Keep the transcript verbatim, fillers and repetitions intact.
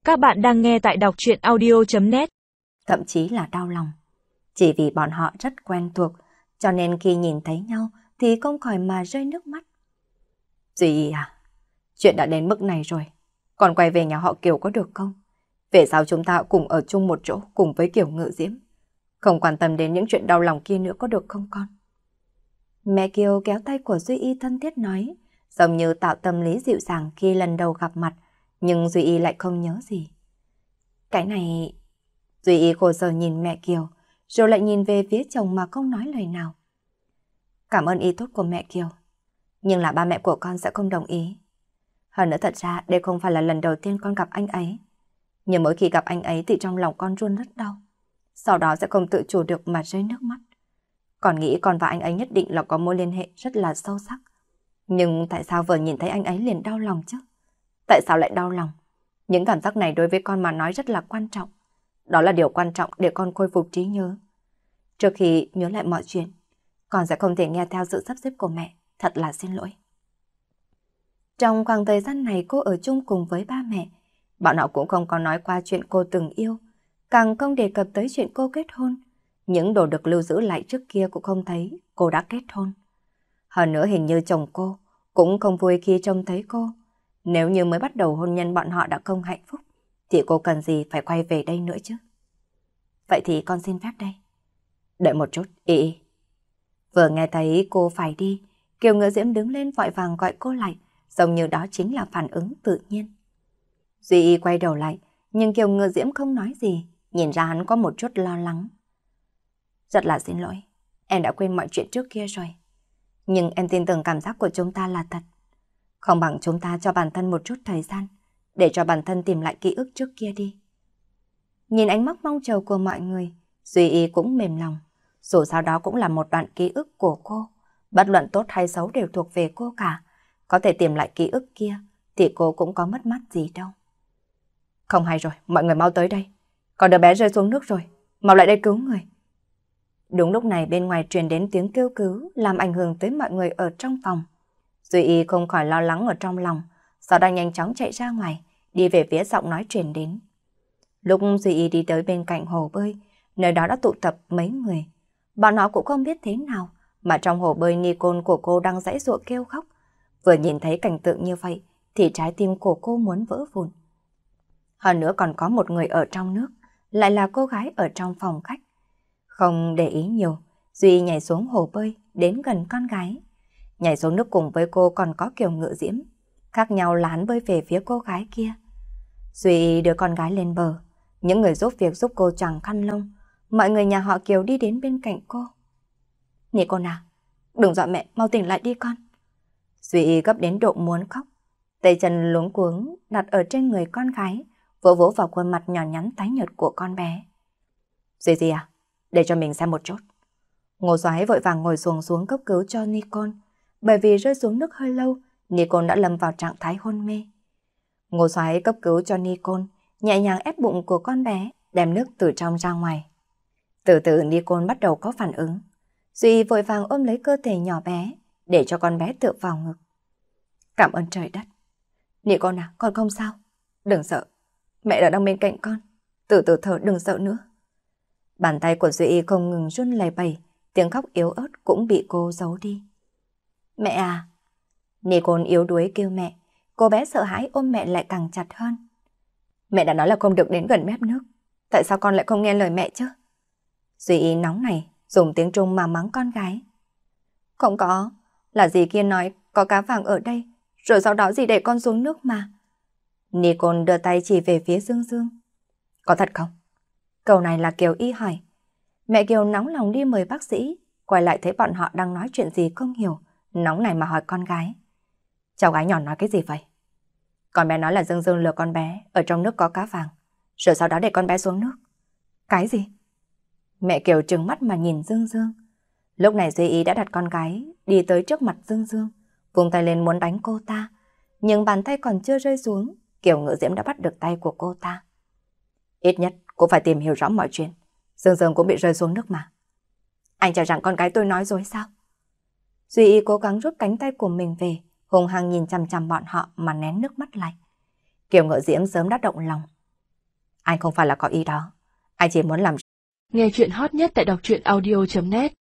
Các bạn đang nghe tại đọc truyện audio chấm net. Thậm chí là đau lòng. Chỉ vì bọn họ rất quen thuộc, cho nên khi nhìn thấy nhau thì không khỏi mà rơi nước mắt. Duy à, chuyện đã đến mức này rồi, còn quay về nhà họ Kiều có được không? Về sao chúng ta cùng ở chung một chỗ cùng với Kiều Ngự Diễm? Không quan tâm đến những chuyện đau lòng kia nữa có được không con? Mẹ Kiều kéo tay của Duy Y thân thiết nói, giống như tạo tâm lý dịu dàng khi lần đầu gặp mặt, nhưng Duy Y lại không nhớ gì. Cái này... Duy Y khổ sở nhìn mẹ Kiều, rồi lại nhìn về phía chồng mà không nói lời nào. Cảm ơn ý tốt của mẹ Kiều, nhưng là ba mẹ của con sẽ không đồng ý. Hơn nữa thật ra đây không phải là lần đầu tiên con gặp anh ấy. Nhưng mỗi khi gặp anh ấy thì trong lòng con run rất đau. Sau đó sẽ không tự chủ được mà rơi nước mắt. Con nghĩ con và anh ấy nhất định là có mối liên hệ rất là sâu sắc. Nhưng tại sao vừa nhìn thấy anh ấy liền đau lòng chứ? Tại sao lại đau lòng? Những cảm giác này đối với con mà nói rất là quan trọng. Đó là điều quan trọng để con khôi phục trí nhớ. Trước khi nhớ lại mọi chuyện, con sẽ không thể nghe theo sự sắp xếp của mẹ. Thật là xin lỗi. Trong khoảng thời gian này cô ở chung cùng với ba mẹ, bọn họ cũng không có nói qua chuyện cô từng yêu, càng không đề cập tới chuyện cô kết hôn. Những đồ được lưu giữ lại trước kia cũng không thấy cô đã kết hôn. Hơn nữa hình như chồng cô cũng không vui khi trông thấy cô. Nếu như mới bắt đầu hôn nhân bọn họ đã không hạnh phúc, thì cô cần gì phải quay về đây nữa chứ? Vậy thì con xin phép đây. Đợi một chút, Y Y. Vừa nghe thấy cô phải đi, Kiều Ngự Diễm đứng lên vội vàng gọi cô lại, giống như đó chính là phản ứng tự nhiên. Duy Y quay đầu lại, nhưng Kiều Ngự Diễm không nói gì, nhìn ra hắn có một chút lo lắng. Rất là xin lỗi, em đã quên mọi chuyện trước kia rồi. Nhưng em tin tưởng cảm giác của chúng ta là thật. Không bằng chúng ta cho bản thân một chút thời gian, để cho bản thân tìm lại ký ức trước kia đi. Nhìn ánh mắt mong chờ của mọi người, Duy Y cũng mềm lòng. Dù sao đó cũng là một đoạn ký ức của cô. Bất luận tốt hay xấu đều thuộc về cô cả. Có thể tìm lại ký ức kia, thì cô cũng có mất mát gì đâu. Không hay rồi, mọi người mau tới đây. Còn đứa bé rơi xuống nước rồi, mau lại đây cứu người. Đúng lúc này bên ngoài truyền đến tiếng kêu cứu, làm ảnh hưởng tới mọi người ở trong phòng. Duy Y không khỏi lo lắng ở trong lòng, sau đó nhanh chóng chạy ra ngoài, đi về phía giọng nói truyền đến. Lúc Duy Y đi tới bên cạnh hồ bơi, nơi đó đã tụ tập mấy người. Bọn họ cũng không biết thế nào, mà trong hồ bơi Nicole của cô đang giãy giụa kêu khóc. Vừa nhìn thấy cảnh tượng như vậy, thì trái tim của cô muốn vỡ vụn. Hơn nữa còn có một người ở trong nước, lại là cô gái ở trong phòng khách. Không để ý nhiều, Duy nhảy xuống hồ bơi, đến gần con gái. Nhảy xuống nước cùng với cô còn có Kiều Ngự Diễm. Khác nhau là hắn bơi về phía cô gái kia. Duy đưa con gái lên bờ. Những người giúp việc giúp cô choàng khăn lông. Mọi người nhà họ Kiều đi đến bên cạnh cô. Nè con à, đừng dọa mẹ, mau tỉnh lại đi con. Duy gấp đến độ muốn khóc. Tay chân luống cuống đặt ở trên người con gái, vỗ vỗ vào khuôn mặt nhỏ nhắn tái nhợt của con bé. Duy gì à, để cho mình xem một chút. Ngô Soái vội vàng ngồi xuồng xuống cấp cứu cho Nicole. Bởi vì rơi xuống nước hơi lâu, Nicole đã lâm vào trạng thái hôn mê. Ngô Soái cấp cứu cho Nicole, nhẹ nhàng ép bụng của con bé, đem nước từ trong ra ngoài. Từ từ Nicole bắt đầu có phản ứng. Duy vội vàng ôm lấy cơ thể nhỏ bé, để cho con bé tựa vào ngực. Cảm ơn trời đất. Nicole à, con không sao. Đừng sợ, mẹ đã đang bên cạnh con. Từ từ thở, đừng sợ nữa. Bàn tay của Duy không ngừng run lẩy bẩy, tiếng khóc yếu ớt cũng bị cô giấu đi. Mẹ à! Nicole yếu đuối kêu mẹ, cô bé sợ hãi ôm mẹ lại càng chặt hơn. Mẹ đã nói là không được đến gần mép nước, tại sao con lại không nghe lời mẹ chứ? Duy nóng này, dùng tiếng Trung mà mắng con gái. Không có, là dì kia nói có cá vàng ở đây, rồi sau đó dì để con xuống nước mà. Nicole đưa tay chỉ về phía Dương Dương. Có thật không? Câu này là Kiều Y hỏi. Mẹ Kiều nóng lòng đi mời bác sĩ, quay lại thấy bọn họ đang nói chuyện gì không hiểu, nóng này mà hỏi con gái. Cháu gái nhỏ nói cái gì vậy? Con bé nói là Dương Dương lừa con bé, ở trong nước có cá vàng, rồi sau đó để con bé xuống nước. Cái gì? Mẹ Kiều trừng mắt mà nhìn Dương Dương. Lúc này Duy Ý đã đặt con gái đi tới trước mặt Dương Dương, vùng tay lên muốn đánh cô ta, nhưng bàn tay còn chưa rơi xuống, Kiều Ngự Diễm đã bắt được tay của cô ta. Ít nhất cũng phải tìm hiểu rõ mọi chuyện. Dương Dương cũng bị rơi xuống nước mà. Anh cho rằng con gái tôi nói dối sao? Duy Y cố gắng rút cánh tay của mình về, hùng hăng nhìn chằm chằm bọn họ mà nén nước mắt lại. Kiều Ngự Diễm sớm đã động lòng. Anh không phải là có ý đó. Anh chỉ muốn làm... Nghe chuyện hot nhất tại đọc truyện audio chấm net